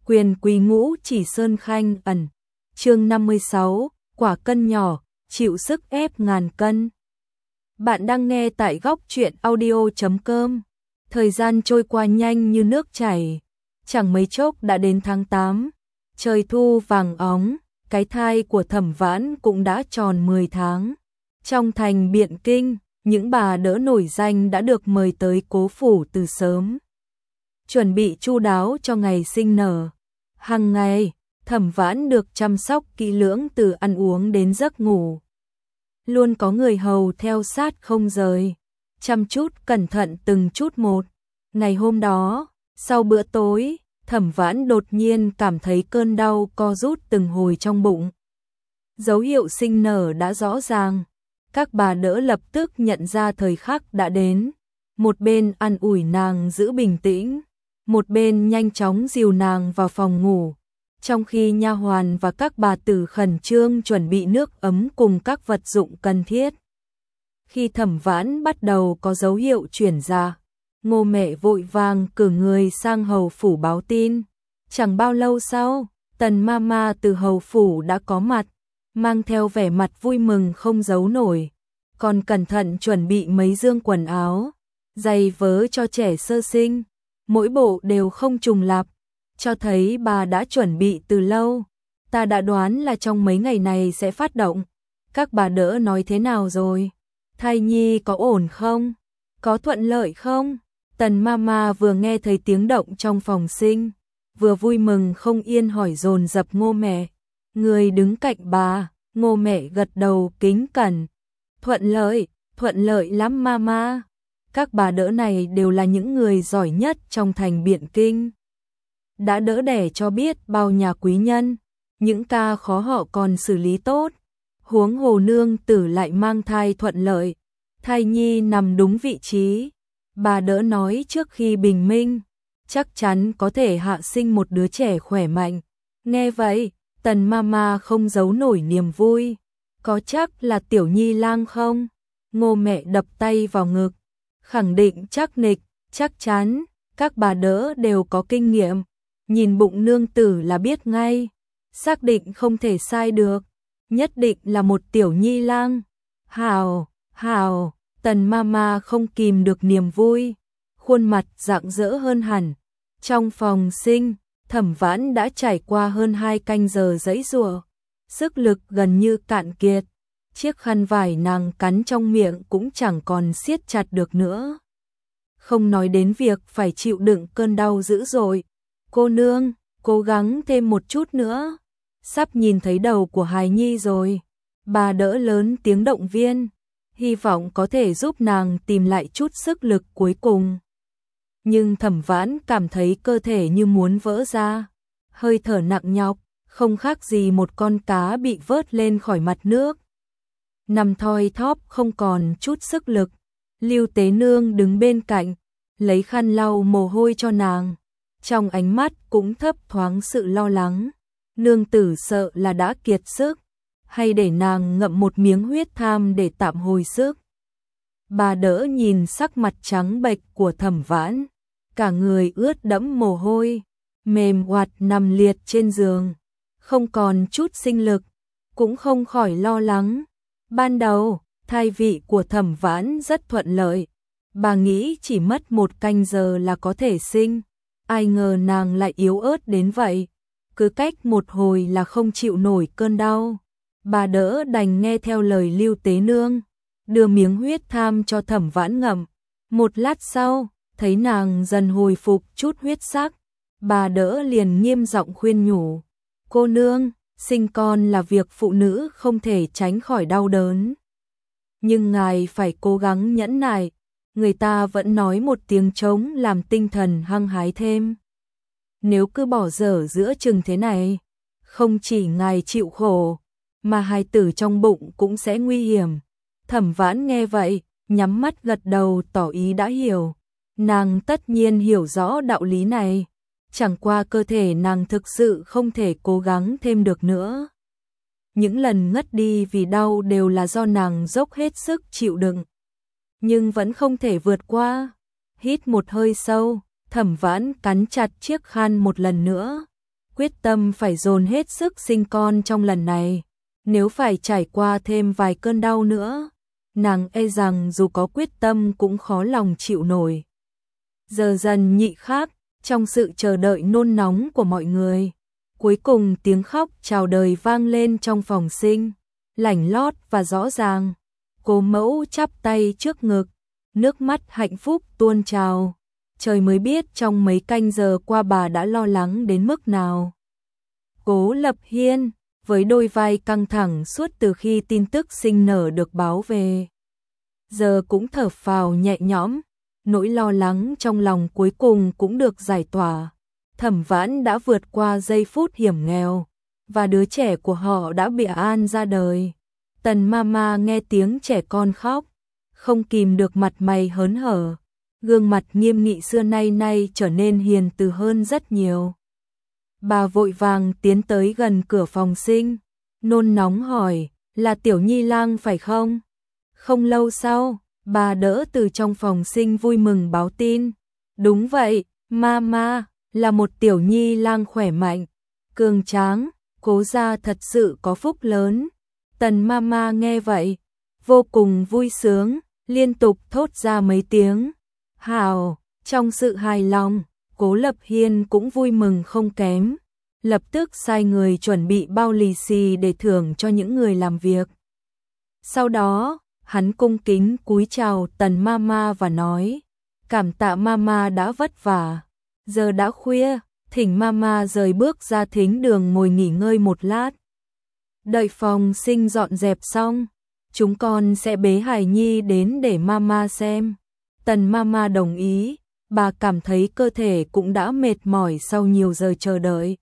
Quyền quý ngũ chỉ sơn khanh ẩn. Chương 56, quả cân nhỏ, chịu sức ép ngàn cân. Bạn đang nghe tại góc truyện audio.com. Thời gian trôi qua nhanh như nước chảy, chẳng mấy chốc đã đến tháng 8. Trời thu vàng óng, cái thai của Thẩm Vãn cũng đã tròn 10 tháng. Trong thành Biện Kinh, những bà đỡ nổi danh đã được mời tới cố phủ từ sớm, chuẩn bị chu đáo cho ngày sinh nở. Hàng ngày, Thẩm Vãn được chăm sóc kỹ lưỡng từ ăn uống đến giấc ngủ. Luôn có người hầu theo sát không rời, chăm chút cẩn thận từng chút một. Ngày hôm đó, sau bữa tối, Thẩm Vãn đột nhiên cảm thấy cơn đau co rút từng hồi trong bụng. Dấu hiệu sinh nở đã rõ ràng, các bà đỡ lập tức nhận ra thời khắc đã đến. Một bên an ủi nàng giữ bình tĩnh, một bên nhanh chóng dìu nàng vào phòng ngủ, trong khi nha hoàn và các bà tử khẩn trương chuẩn bị nước ấm cùng các vật dụng cần thiết. Khi Thẩm Vãn bắt đầu có dấu hiệu chuyển dạ, Ngô mẹ vội vàng cử người sang hầu phủ báo tin. Chẳng bao lâu sau, Tần Mama từ hầu phủ đã có mặt, mang theo vẻ mặt vui mừng không giấu nổi, còn cẩn thận chuẩn bị mấy dương quần áo, giày vớ cho trẻ sơ sinh, mỗi bộ đều không trùng lặp, cho thấy bà đã chuẩn bị từ lâu. Ta đã đoán là trong mấy ngày này sẽ phát động. Các bà đỡ nói thế nào rồi? Thai nhi có ổn không? Có thuận lợi không? Tần Mama vừa nghe thấy tiếng động trong phòng sinh, vừa vui mừng không yên hỏi dồn dập Ngô mẹ. Người đứng cạnh bà, Ngô mẹ gật đầu kính cẩn. Thuận lợi lắm Mama. Các bà đỡ này đều là những người giỏi nhất trong thành Biện Kinh, đã đỡ đẻ cho biết bao nhà quý nhân, những ca khó họ còn xử lý tốt, huống hồ nương tử lại mang thai thuận lợi, thai nhi nằm đúng vị trí. Bà đỡ nói trước khi bình minh, chắc chắn có thể hạ sinh một đứa trẻ khỏe mạnh. Nghe vậy, Tần Mama không giấu nổi niềm vui. Có chắc là tiểu nhi lang không? Ngô mẹ đập tay vào ngực, khẳng định chắc nịch, chắc chắn, các bà đỡ đều có kinh nghiệm, nhìn bụng nương tử là biết ngay, xác định không thể sai được, nhất định là một tiểu nhi lang. Hào, Tần Mama không kìm được niềm vui, khuôn mặt rạng rỡ hơn hẳn. Trong phòng sinh, Thẩm Vãn đã trải qua hơn 2 canh giờ giãy giụa, sức lực gần như cạn kiệt. Chiếc khăn vải nàng cắn trong miệng cũng chẳng còn siết chặt được nữa. Không nói đến việc phải chịu đựng cơn đau dữ dội. Cô nương, cố gắng thêm một chút nữa. Sắp nhìn thấy đầu của hài nhi rồi. Bà đỡ lớn tiếng động viên, hy vọng có thể giúp nàng tìm lại chút sức lực cuối cùng. Nhưng Thẩm Vãn cảm thấy cơ thể như muốn vỡ ra, hơi thở nặng nhọc, không khác gì một con cá bị vớt lên khỏi mặt nước. Nằm thoi thóp không còn chút sức lực, Lưu Tế Nương đứng bên cạnh, lấy khăn lau mồ hôi cho nàng, trong ánh mắt cũng thấp thoáng sự lo lắng. Nương tử sợ là đã kiệt sức, hay để nàng ngậm một miếng huyết tham để tạm hồi sức. Bà đỡ nhìn sắc mặt trắng bệch của Thẩm Vãn, cả người ướt đẫm mồ hôi, mềm oặt nằm liệt trên giường, không còn chút sinh lực, cũng không khỏi lo lắng. Ban đầu, thai vị của Thẩm Vãn rất thuận lợi, bà nghĩ chỉ mất 1 canh giờ là có thể sinh, ai ngờ nàng lại yếu ớt đến vậy, cứ cách một hồi là không chịu nổi cơn đau. Bà đỡ đành nghe theo lời Lưu Tế Nương, đưa miếng huyết tham cho Thẩm Vãn ngậm. Một lát sau, thấy nàng dần hồi phục chút huyết sắc, bà đỡ liền nghiêm giọng khuyên nhủ. Cô nương, sinh con là việc phụ nữ không thể tránh khỏi đau đớn. Nhưng ngài phải cố gắng nhẫn nại, người ta vẫn nói một tiếng trống làm tinh thần hăng hái thêm. Nếu cứ bỏ dở giữa chừng thế này, không chỉ ngài chịu khổ, mà hài tử trong bụng cũng sẽ nguy hiểm. Thẩm Vãn nghe vậy, nhắm mắt gật đầu tỏ ý đã hiểu. Nàng tất nhiên hiểu rõ đạo lý này, chẳng qua cơ thể nàng thực sự không thể cố gắng thêm được nữa. Những lần ngất đi vì đau đều là do nàng dốc hết sức chịu đựng, nhưng vẫn không thể vượt qua. Hít một hơi sâu, Thẩm Vãn cắn chặt chiếc khăn một lần nữa, quyết tâm phải dồn hết sức sinh con trong lần này. Nếu phải trải qua thêm vài cơn đau nữa, nàng e rằng dù có quyết tâm cũng khó lòng chịu nổi. Giờ dần nhị khác, trong sự chờ đợi nôn nóng của mọi người, cuối cùng tiếng khóc chào đời vang lên trong phòng sinh, lảnh lót và rõ ràng. Cố mẫu chắp tay trước ngực, nước mắt hạnh phúc tuôn trào. Trời mới biết trong mấy canh giờ qua bà đã lo lắng đến mức nào. Cố Lập Hiên, với đôi vai căng thẳng suốt từ khi tin tức sinh nở được báo về, giờ cũng thở phào nhẹ nhõm, nỗi lo lắng trong lòng cuối cùng cũng được giải tỏa. Thẩm Vãn đã vượt qua giây phút hiểm nghèo, và đứa trẻ của họ đã bị an ra đời. Tần Mama nghe tiếng trẻ con khóc, không kìm được mặt mày hớn hở, gương mặt nghiêm nghị xưa nay trở nên hiền từ hơn rất nhiều. Bà vội vàng tiến tới gần cửa phòng sinh, nôn nóng hỏi, là Tiểu Nhi Lang phải không? Không lâu sau, bà đỡ từ trong phòng sinh vui mừng báo tin. Đúng vậy, Mama, là một Tiểu Nhi Lang khỏe mạnh, cường tráng, Cố gia thật sự có phúc lớn. Tần Mama nghe vậy, vô cùng vui sướng, liên tục thốt ra mấy tiếng hào. Trong sự hài lòng, Cố Lập Hiên cũng vui mừng không kém, lập tức sai người chuẩn bị bao lì xì để thưởng cho những người làm việc. Sau đó, hắn cung kính cúi chào Tần Mama và nói, cảm tạ Mama đã vất vả, giờ đã khuya, thỉnh Mama rời bước ra thính đường ngồi nghỉ ngơi một lát. Đợi phòng sinh dọn dẹp xong, chúng con sẽ bế hài nhi đến để Mama xem. Tần Mama đồng ý, bà cảm thấy cơ thể cũng đã mệt mỏi sau nhiều giờ chờ đợi.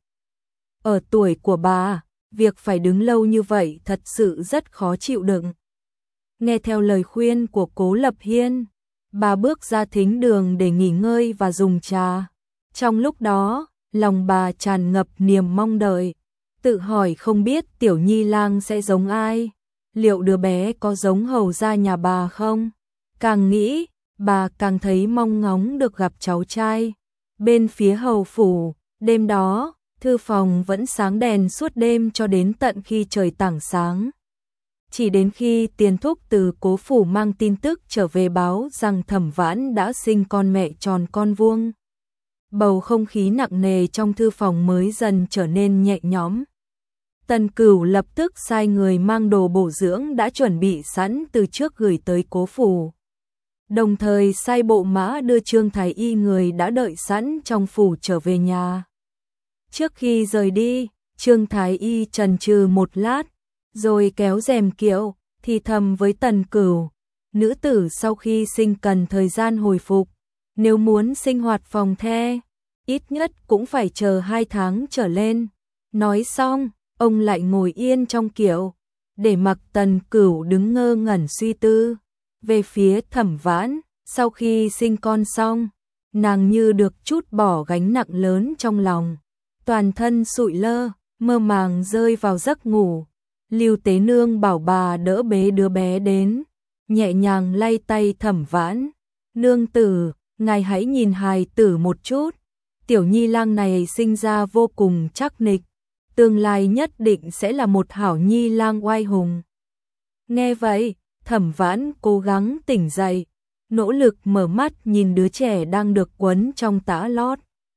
Ở tuổi của bà, việc phải đứng lâu như vậy thật sự rất khó chịu đựng. Nghe theo lời khuyên của Cố Lập Hiên, bà bước ra thính đường để nghỉ ngơi và dùng trà. Trong lúc đó, lòng bà tràn ngập niềm mong đợi, tự hỏi không biết Tiểu Nhi Lang sẽ giống ai, liệu đứa bé có giống hầu gia nhà bà không? Càng nghĩ, bà càng thấy mong ngóng được gặp cháu trai. Bên phía hầu phủ, đêm đó, thư phòng vẫn sáng đèn suốt đêm cho đến tận khi trời tảng sáng. Chỉ đến khi Tiền Thúc từ Cố phủ mang tin tức trở về báo rằng Thẩm Vãn đã sinh con mẹ tròn con vuông, bầu không khí nặng nề trong thư phòng mới dần trở nên nhẹ nhõm. Tần Cửu lập tức sai người mang đồ bổ dưỡng đã chuẩn bị sẵn từ trước gửi tới Cố phủ, đồng thời sai bộ mã đưa Trương Thái Y người đã đợi sẵn trong phủ trở về nhà. Trước khi rời đi, Trương Thái Y chần chừ một lát, rồi kéo rèm kiệu, thì thầm với Tần Cửu, nữ tử sau khi sinh cần thời gian hồi phục, nếu muốn sinh hoạt phòng the, ít nhất cũng phải chờ 2 tháng trở lên. Nói xong, ông lại ngồi yên trong kiệu, để mặc Tần Cửu đứng ngơ ngẩn suy tư. Về phía Thẩm Vãn, sau khi sinh con xong, nàng như được trút bỏ gánh nặng lớn trong lòng, toàn thân sụi lơ, mơ màng rơi vào giấc ngủ. Lưu Tế Nương bảo bà đỡ bế đứa bé đến, nhẹ nhàng lay tay Thẩm Vãn. Nương tử, ngài hãy nhìn hài tử một chút, Tiểu Nhi Lang này sinh ra vô cùng chắc nịch, tương lai nhất định sẽ là một hảo Nhi Lang oai hùng. Nghe vậy, Thẩm Vãn cố gắng tỉnh dậy, nỗ lực mở mắt nhìn đứa trẻ đang được quấn trong tã lót.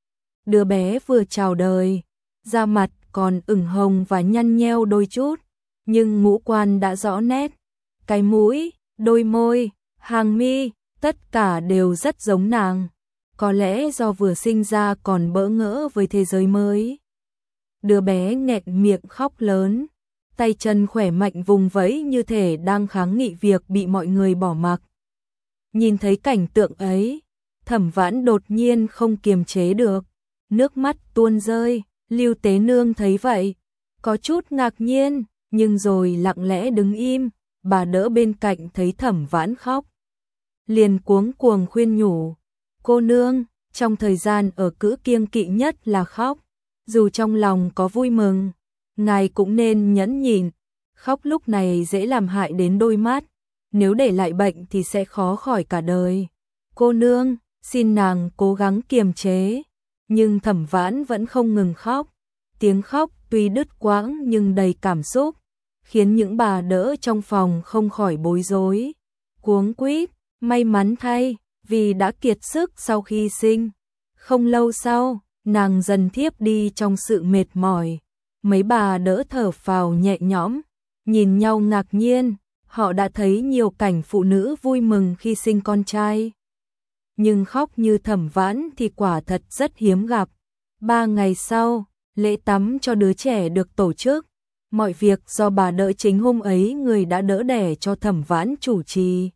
Đứa bé vừa chào đời, da mặt còn ửng hồng và nhăn nheo đôi chút, nhưng ngũ quan đã rõ nét, cái mũi, đôi môi, hàng mi, tất cả đều rất giống nàng. Có lẽ do vừa sinh ra còn bỡ ngỡ với thế giới mới. Đứa bé nghẹn miệng khóc lớn, tay chân khỏe mạnh vùng vẫy như thể đang kháng nghị việc bị mọi người bỏ mặc. Nhìn thấy cảnh tượng ấy, Thẩm Vãn đột nhiên không kiềm chế được, nước mắt tuôn rơi. Lưu Tế Nương thấy vậy, có chút ngạc nhiên, nhưng rồi lặng lẽ đứng im. Bà đỡ bên cạnh thấy Thẩm Vãn khóc, liền cuống cuồng khuyên nhủ, cô nương, trong thời gian ở cữ kiêng kỵ nhất là khóc, dù trong lòng có vui mừng, ngài cũng nên nhẫn nhịn, khóc lúc này dễ làm hại đến đôi mắt, nếu để lại bệnh thì sẽ khó khỏi cả đời. Cô nương, xin nàng cố gắng kiềm chế, nhưng Thẩm Vãn vẫn không ngừng khóc, Tiếng khóc tuy đứt quãng nhưng đầy cảm xúc, khiến những bà đỡ trong phòng không khỏi bối rối, cuống quýt. May mắn thay, vì đã kiệt sức sau khi sinh. Không lâu sau, nàng dần thiếp đi trong sự mệt mỏi. Mấy bà đỡ thở phào nhẹ nhõm, nhìn nhau ngạc nhiên, họ đã thấy nhiều cảnh phụ nữ vui mừng khi sinh con trai. Nhưng khóc như Thẩm Vãn thì quả thật rất hiếm gặp. 3 ngày sau, lễ tắm cho đứa trẻ được tổ chức. Mọi việc do bà đỡ chính hôm ấy người đã đỡ đẻ cho Thẩm Vãn chủ trì.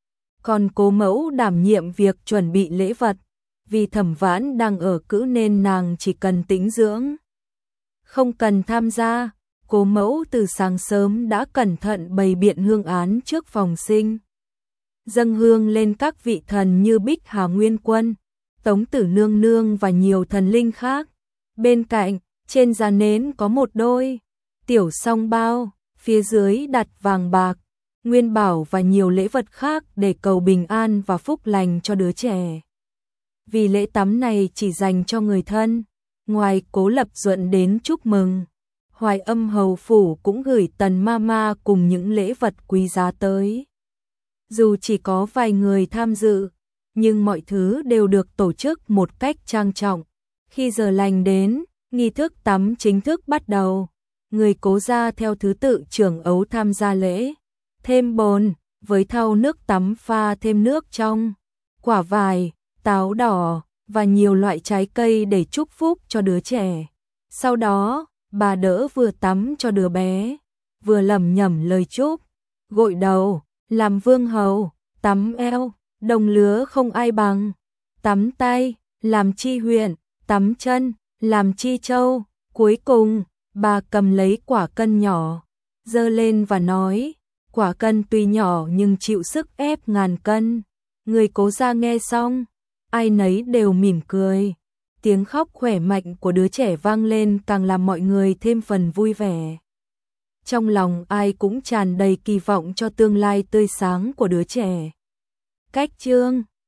Còn cố mẫu đảm nhiệm việc chuẩn bị lễ vật, vì Thẩm Vãn đang ở cữ nên nàng chỉ cần tĩnh dưỡng. Không cần tham gia, cố mẫu từ sáng sớm đã cẩn thận bày biện hương án trước phòng sinh. Dâng hương lên các vị thần như Bích Hà Nguyên Quân, Tống Tử Nương Nương và nhiều thần linh khác. Bên cạnh, trên giá nến có một đôi tiểu song bao, phía dưới đặt vàng bạc, nguyên bảo và nhiều lễ vật khác để cầu bình an và phúc lành cho đứa trẻ. Vì lễ tắm này chỉ dành cho người thân, ngoài Cố Lập Duận đến chúc mừng, Hoài Âm hầu phủ cũng gửi Tần Mama cùng những lễ vật quý giá tới. Dù chỉ có vài người tham dự, nhưng mọi thứ đều được tổ chức một cách trang trọng. Khi giờ lành đến, nghi thức tắm chính thức bắt đầu. Người Cố gia theo thứ tự trưởng ấu tham gia lễ, thêm bồn, với thau nước tắm pha thêm nước trong, quả vải, táo đỏ và nhiều loại trái cây để chúc phúc cho đứa trẻ. Sau đó, bà đỡ vừa tắm cho đứa bé, vừa lẩm nhẩm lời chúc, gội đầu, làm vương hầu, tắm eo, đồng lứa không ai bằng, tắm tay, làm chi huyện, tắm chân, làm chi châu. Cuối cùng, bà cầm lấy quả cân nhỏ, giơ lên và nói, quả cân tuy nhỏ nhưng chịu sức ép ngàn cân. Người Cố gia nghe xong, ai nấy đều mỉm cười. Tiếng khóc khỏe mạnh của đứa trẻ vang lên càng làm mọi người thêm phần vui vẻ. Trong lòng ai cũng tràn đầy kỳ vọng cho tương lai tươi sáng của đứa trẻ. Cách chương